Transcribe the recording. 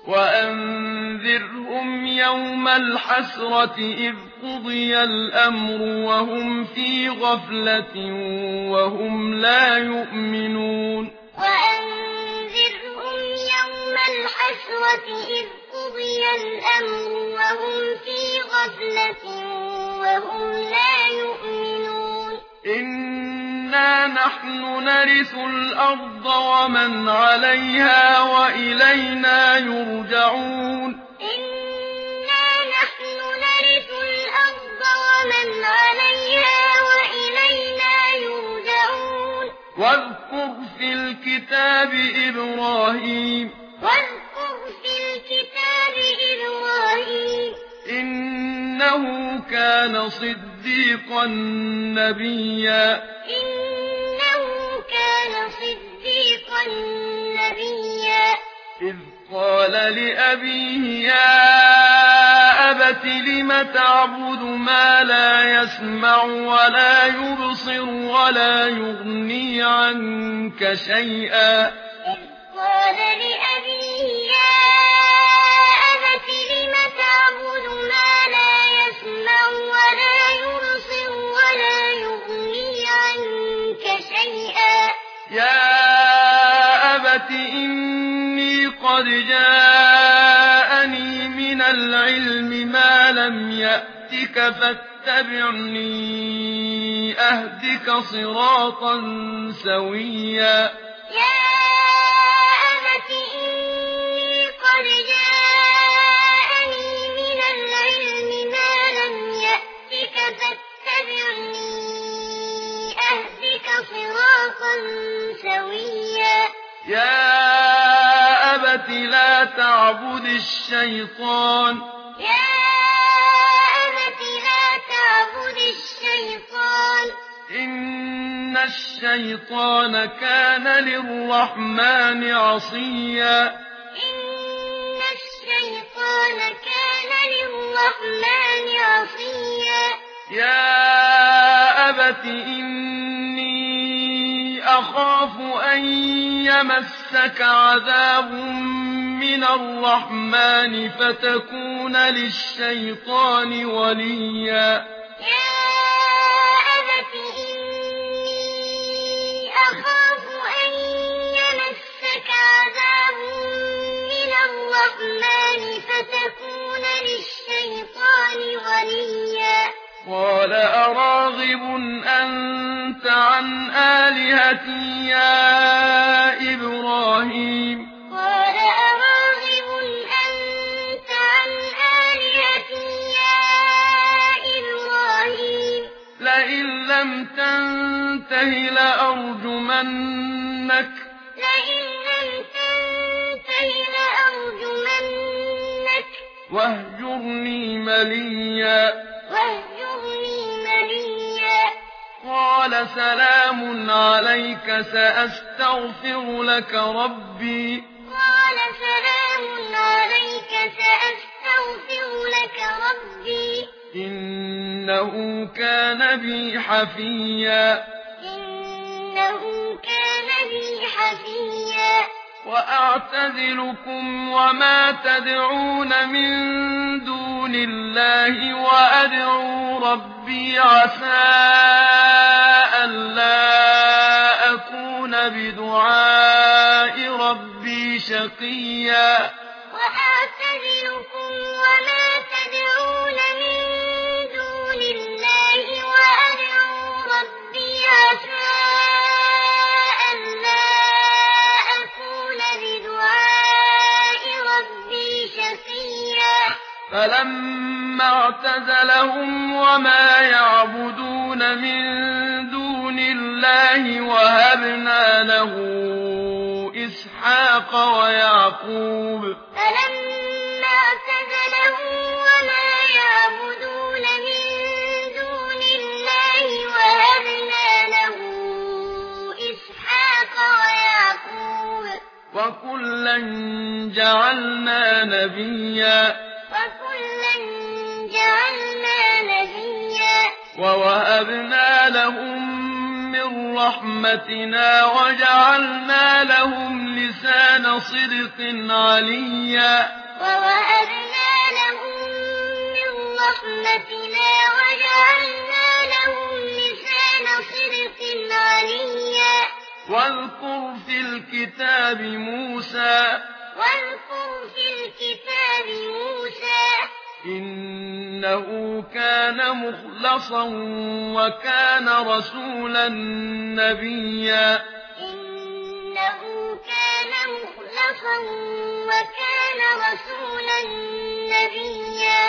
وأنذرهم يوم الحسرة إذ قضي الأمر وهم في غفلة وهم لا يؤمنون وأنذرهم يوم الحسرة إذ قضي الأمر وهم في غفلة وهم لا يؤمنون إنا نحن نرث الأرض ومن عليها وإلينا يرجعون إنا نحن نرث الأرض ومن عليها وإلينا يرجعون واذكر في الكتاب إبراهيم إنه كان صديقا نبيا إذ قال لأبيه يا أبت لم تعبد ما لا يسمع ولا يبصر ولا يغني عنك شيئا قال لأبيه يا أبت لم تعبد ما لا يسمع ولا يبصر ولا يغني عنك شيئا يا أبت إني قد جاءني من العلم ما لم يأتك فاتبعني أهدك صراطا سويا قد جاءني من العلم ما لم يأتك فاتبعني أهدك صراطا سويا يا أبت لا تعبد الشيطان إن الشيطان كان للرحمن عصيا يا أبت إني أخاف أن يمسك عذاب من الرحمن فتكون للشيطان وليا أخاف أن يمسك عذاب من الرحمن فتكون للشيطان وليا قال أراغب أنت عن آلهتي يا إبراهيم قال أراغب أنت عن آلهتي يا إبراهيم لئن لم تنته لأرجمنك واهجرني مليا قال سلام عليك سأستغفر لك ربي إنه كان بي حفيا وأعتزلكم وما تدعون من دون الله وأدعو ربي عسى ألا أكون بدعاء ربي شقيا وأعتزلكم وما تدعون من دون الله وأدعو ربي عسى ألا أكون بدعاء ربي شقيا فلما اعتزلهم وما يعبدون من دون الله وهبنا له إسحاق ويعقوب فلما اعتزلهم وما يعبدون من دون الله وهبنا له إسحاق ويعقوب وكلا جعلنا نبيا ووهبنا لهم من من رحمتنا وجعلنا لهم لسان صدق عليا ووهبنا لهم من رحمتنا وجعلنا لهم لسان صدق عليا واذكر في الكتاب موسى إنه كان مخلصا وكان رسولا نبيا إنه كان مخلصا وكان رسولا نبيا